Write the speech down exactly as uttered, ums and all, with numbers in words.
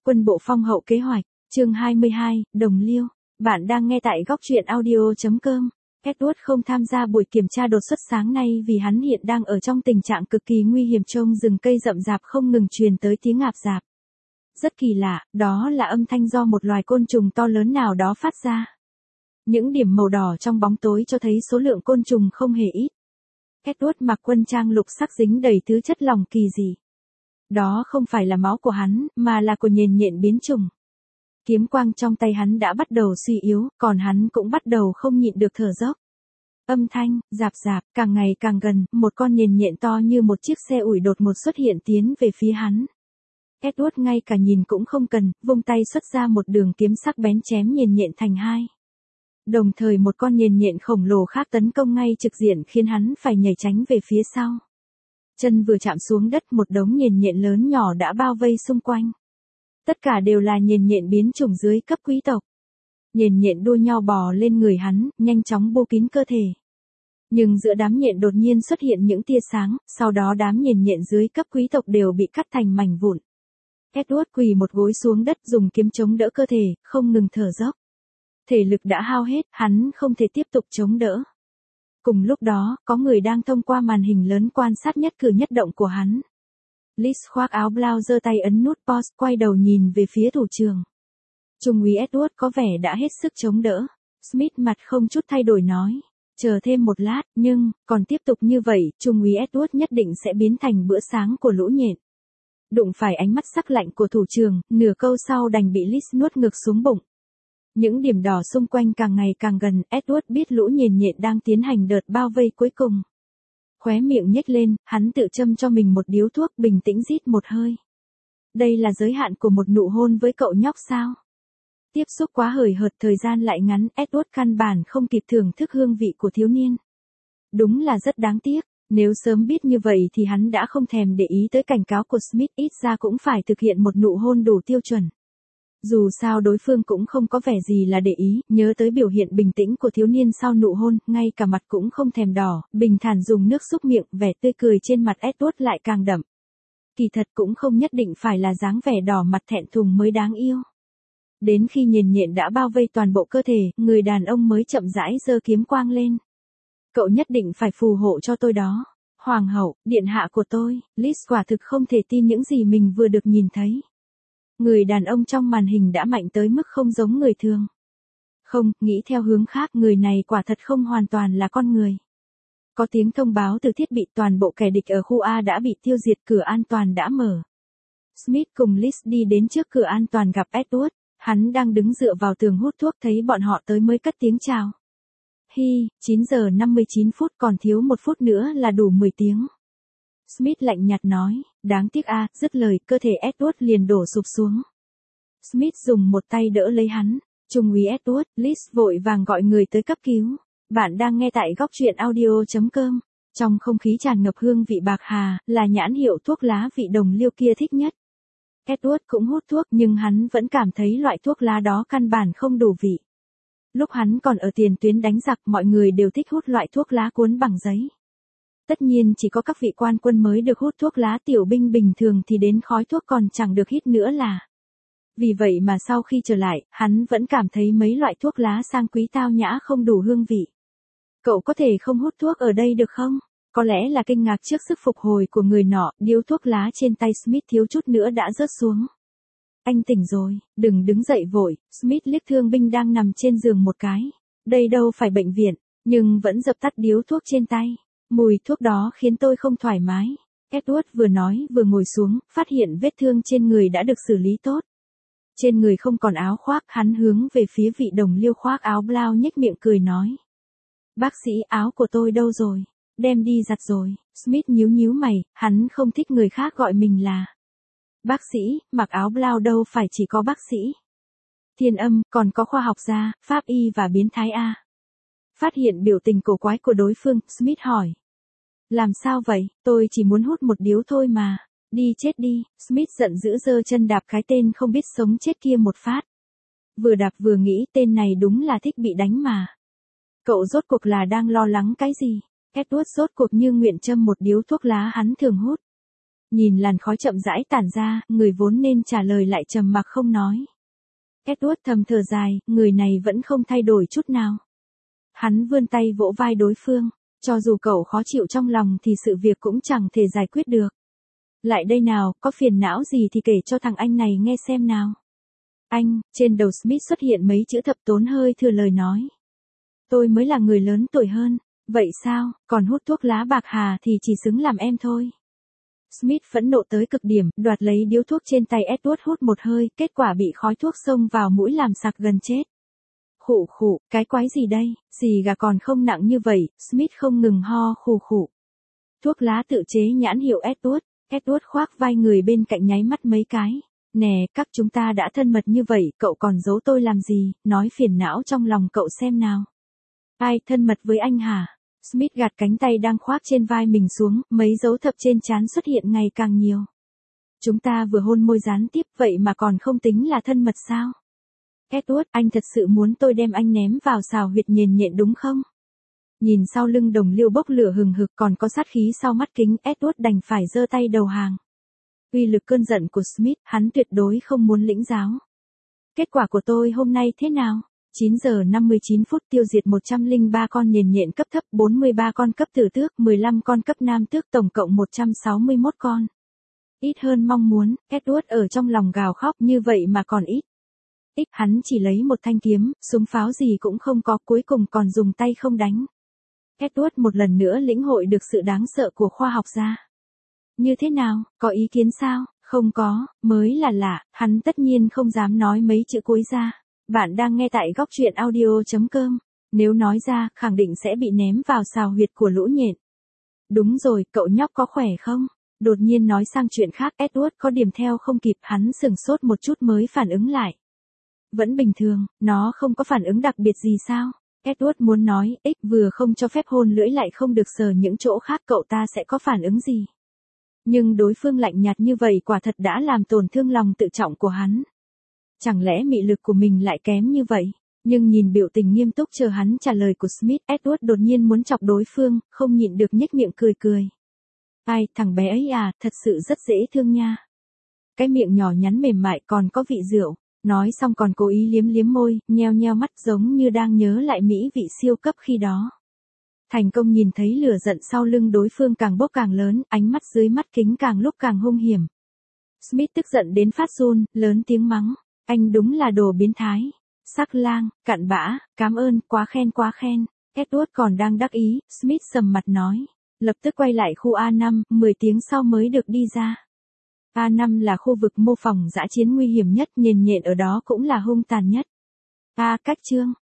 Quân bộ phong hậu kế hoạch, chương hai mươi hai, Đồng Liêu. Bạn đang nghe tại góc truyện audio chấm com. Edward không tham gia buổi kiểm tra đột xuất sáng nay vì hắn hiện đang ở trong tình trạng cực kỳ nguy hiểm, trong rừng cây rậm rạp không ngừng truyền tới tiếng ạp dạp. Rất kỳ lạ, đó là âm thanh do một loài côn trùng to lớn nào đó phát ra. Những điểm màu đỏ trong bóng tối cho thấy số lượng côn trùng không hề ít. Edward mặc quân trang lục sắc dính đầy thứ chất lỏng kỳ dị. Đó không phải là máu của hắn, mà là của nhện nhện biến chủng. Kiếm quang trong tay hắn đã bắt đầu suy yếu, còn hắn cũng bắt đầu không nhịn được thở dốc. Âm thanh, rạp rạp, càng ngày càng gần, một con nhện nhện to như một chiếc xe ủi đột ngột xuất hiện tiến về phía hắn. Edward ngay cả nhìn cũng không cần, vung tay xuất ra một đường kiếm sắc bén chém nhện nhện thành hai. Đồng thời một con nhện nhện khổng lồ khác tấn công ngay trực diện khiến hắn phải nhảy tránh về phía sau. Chân vừa chạm xuống đất, một đống nhện nhện lớn nhỏ đã bao vây xung quanh. Tất cả đều là nhện nhện biến chủng dưới cấp quý tộc. Nhện nhện đua nhau bò lên người hắn, nhanh chóng bô kín cơ thể. Nhưng giữa đám nhện đột nhiên xuất hiện những tia sáng, sau đó đám nhện nhện dưới cấp quý tộc đều bị cắt thành mảnh vụn. Edward quỳ một gối xuống đất, dùng kiếm chống đỡ cơ thể, không ngừng thở dốc. Thể lực đã hao hết, hắn không thể tiếp tục chống đỡ. Cùng lúc đó, có người đang thông qua màn hình lớn quan sát nhất cử nhất động của hắn. Liz khoác áo blau giơ tay ấn nút pause, quay đầu nhìn về phía thủ trưởng. Trung úy Edward có vẻ đã hết sức chống đỡ. Smith mặt không chút thay đổi nói. Chờ thêm một lát, nhưng, còn tiếp tục như vậy, Trung úy Edward nhất định sẽ biến thành bữa sáng của lũ nhện. Đụng phải ánh mắt sắc lạnh của thủ trưởng, nửa câu sau đành bị Liz nuốt ngược xuống bụng. Những điểm đỏ xung quanh càng ngày càng gần, Edward biết lũ nhện nhện đang tiến hành đợt bao vây cuối cùng. Khóe miệng nhếch lên, hắn tự châm cho mình một điếu thuốc, bình tĩnh rít một hơi. Đây là giới hạn của một nụ hôn với cậu nhóc sao? Tiếp xúc quá hời hợt, thời gian lại ngắn, Edward căn bản không kịp thưởng thức hương vị của thiếu niên. Đúng là rất đáng tiếc, nếu sớm biết như vậy thì hắn đã không thèm để ý tới cảnh cáo của Smith, ít ra cũng phải thực hiện một nụ hôn đủ tiêu chuẩn. Dù sao đối phương cũng không có vẻ gì là để ý, nhớ tới biểu hiện bình tĩnh của thiếu niên sau nụ hôn, ngay cả mặt cũng không thèm đỏ, bình thản dùng nước súc miệng, vẻ tươi cười trên mặt Edward lại càng đậm. Kỳ thật cũng không nhất định phải là dáng vẻ đỏ mặt thẹn thùng mới đáng yêu. Đến khi nhện nhện đã bao vây toàn bộ cơ thể, người đàn ông mới chậm rãi giơ kiếm quang lên. Cậu nhất định phải phù hộ cho tôi đó. Hoàng hậu, điện hạ của tôi. Liz quả thực không thể tin những gì mình vừa được nhìn thấy. Người đàn ông trong màn hình đã mạnh tới mức không giống người thường. Không, nghĩ theo hướng khác, người này quả thật không hoàn toàn là con người. Có tiếng thông báo từ thiết bị, toàn bộ kẻ địch ở khu A đã bị tiêu diệt, cửa an toàn đã mở. Smith cùng Liz đi đến trước cửa an toàn gặp Edward, hắn đang đứng dựa vào tường hút thuốc, thấy bọn họ tới mới cất tiếng chào. Hi, chín giờ năm mươi chín phút, còn thiếu một phút nữa là đủ mười tiếng. Smith lạnh nhạt nói, đáng tiếc a, dứt lời, cơ thể Edward liền đổ sụp xuống. Smith dùng một tay đỡ lấy hắn. Trung úy Edward, Liz vội vàng gọi người tới cấp cứu. Bạn đang nghe tại góc truyện audio chấm com. Trong không khí tràn ngập hương vị bạc hà, là nhãn hiệu thuốc lá vị đồng liêu kia thích nhất. Edward cũng hút thuốc, nhưng hắn vẫn cảm thấy loại thuốc lá đó căn bản không đủ vị. Lúc hắn còn ở tiền tuyến đánh giặc, mọi người đều thích hút loại thuốc lá cuốn bằng giấy. Tất nhiên chỉ có các vị quan quân mới được hút thuốc lá, tiểu binh bình thường thì đến khói thuốc còn chẳng được hít nữa là. Vì vậy mà sau khi trở lại, hắn vẫn cảm thấy mấy loại thuốc lá sang quý tao nhã không đủ hương vị. Cậu có thể không hút thuốc ở đây được không? Có lẽ là kinh ngạc trước sức phục hồi của người nọ, điếu thuốc lá trên tay Smith thiếu chút nữa đã rớt xuống. Anh tỉnh rồi, đừng đứng dậy vội. Smith liếc thương binh đang nằm trên giường một cái. Đây đâu phải bệnh viện, nhưng vẫn dập tắt điếu thuốc trên tay. Mùi thuốc đó khiến tôi không thoải mái. Edward vừa nói vừa ngồi xuống, phát hiện vết thương trên người đã được xử lý tốt. Trên người không còn áo khoác, hắn hướng về phía vị đồng liêu khoác áo blau nhếch miệng cười nói. Bác sĩ, áo của tôi đâu rồi? Đem đi giặt rồi. Smith nhíu nhíu mày, hắn không thích người khác gọi mình là bác sĩ, mặc áo blau đâu phải chỉ có bác sĩ. Thiên âm, còn có khoa học gia, pháp y và biến thái A. Phát hiện biểu tình cổ quái của đối phương, Smith hỏi. Làm sao vậy, tôi chỉ muốn hút một điếu thôi mà. Đi chết đi. Smith giận dữ giơ chân đạp cái tên không biết sống chết kia một phát. Vừa đạp vừa nghĩ, tên này đúng là thích bị đánh mà. Cậu rốt cuộc là đang lo lắng cái gì? Edward rốt cuộc như nguyện châm một điếu thuốc lá hắn thường hút. Nhìn làn khói chậm rãi tản ra, người vốn nên trả lời lại trầm mặc không nói. Edward thầm thở dài, người này vẫn không thay đổi chút nào. Hắn vươn tay vỗ vai đối phương, cho dù cậu khó chịu trong lòng thì sự việc cũng chẳng thể giải quyết được. Lại đây nào, có phiền não gì thì kể cho thằng anh này nghe xem nào. Anh, trên đầu Smith xuất hiện mấy chữ thập tốn hơi thừa lời nói. Tôi mới là người lớn tuổi hơn, vậy sao, còn hút thuốc lá bạc hà thì chỉ xứng làm em thôi. Smith phẫn nộ tới cực điểm, đoạt lấy điếu thuốc trên tay Edward hút một hơi, kết quả bị khói thuốc xông vào mũi làm sặc gần chết. Khụ khụ, cái quái gì đây, xì gà còn không nặng như vậy, Smith không ngừng ho khụ khụ. Thuốc lá tự chế nhãn hiệu Edward, Edward khoác vai người bên cạnh nháy mắt mấy cái. Nè, các chúng ta đã thân mật như vậy, cậu còn giấu tôi làm gì, nói phiền não trong lòng cậu xem nào. Ai thân mật với anh hả? Smith gạt cánh tay đang khoác trên vai mình xuống, mấy dấu thập trên trán xuất hiện ngày càng nhiều. Chúng ta vừa hôn môi gián tiếp vậy mà còn không tính là thân mật sao? Edward, anh thật sự muốn tôi đem anh ném vào xào huyệt nhền nhện đúng không? Nhìn sau lưng đồng liêu bốc lửa hừng hực còn có sát khí sau mắt kính, Edward đành phải giơ tay đầu hàng. Uy lực cơn giận của Smith, hắn tuyệt đối không muốn lĩnh giáo. Kết quả của tôi hôm nay thế nào? chín giờ năm mươi chín phút tiêu diệt một trăm lẻ ba con nhền nhện cấp thấp, bốn mươi ba con cấp tử tước, mười lăm con cấp nam tước, tổng cộng một trăm sáu mươi mốt con. Ít hơn mong muốn, Edward ở trong lòng gào khóc, như vậy mà còn ít. Ít, hắn chỉ lấy một thanh kiếm, súng pháo gì cũng không có, cuối cùng còn dùng tay không đánh. Edward một lần nữa lĩnh hội được sự đáng sợ của khoa học gia. Như thế nào, có ý kiến sao? Không có, mới là lạ, hắn tất nhiên không dám nói mấy chữ cuối ra. Bạn đang nghe tại góc truyện audio chấm com. Nếu nói ra, khẳng định sẽ bị ném vào xào huyệt của lũ nhện. Đúng rồi, cậu nhóc có khỏe không? Đột nhiên nói sang chuyện khác, Edward có điểm theo không kịp, hắn sừng sốt một chút mới phản ứng lại. Vẫn bình thường, nó không có phản ứng đặc biệt gì sao? Edward muốn nói, ích vừa không cho phép hôn lưỡi lại không được sờ những chỗ khác, cậu ta sẽ có phản ứng gì? Nhưng đối phương lạnh nhạt như vậy quả thật đã làm tổn thương lòng tự trọng của hắn. Chẳng lẽ mị lực của mình lại kém như vậy? Nhưng nhìn biểu tình nghiêm túc chờ hắn trả lời của Smith, Edward đột nhiên muốn chọc đối phương, không nhịn được nhếch miệng cười cười. Ai, thằng bé ấy à, thật sự rất dễ thương nha. Cái miệng nhỏ nhắn mềm mại còn có vị rượu. Nói xong còn cố ý liếm liếm môi, nheo nheo mắt giống như đang nhớ lại mỹ vị siêu cấp khi đó. Thành công nhìn thấy lửa giận sau lưng đối phương càng bốc càng lớn, ánh mắt dưới mắt kính càng lúc càng hung hiểm. Smith tức giận đến phát run, lớn tiếng mắng. Anh đúng là đồ biến thái. Sắc lang, cặn bã, cảm ơn, quá khen quá khen. Edward còn đang đắc ý, Smith sầm mặt nói. Lập tức quay lại khu A năm, mười tiếng sau mới được đi ra. A năm là khu vực mô phỏng dã chiến nguy hiểm nhất, nhền nhện ở đó cũng là hung tàn nhất. A cách chương,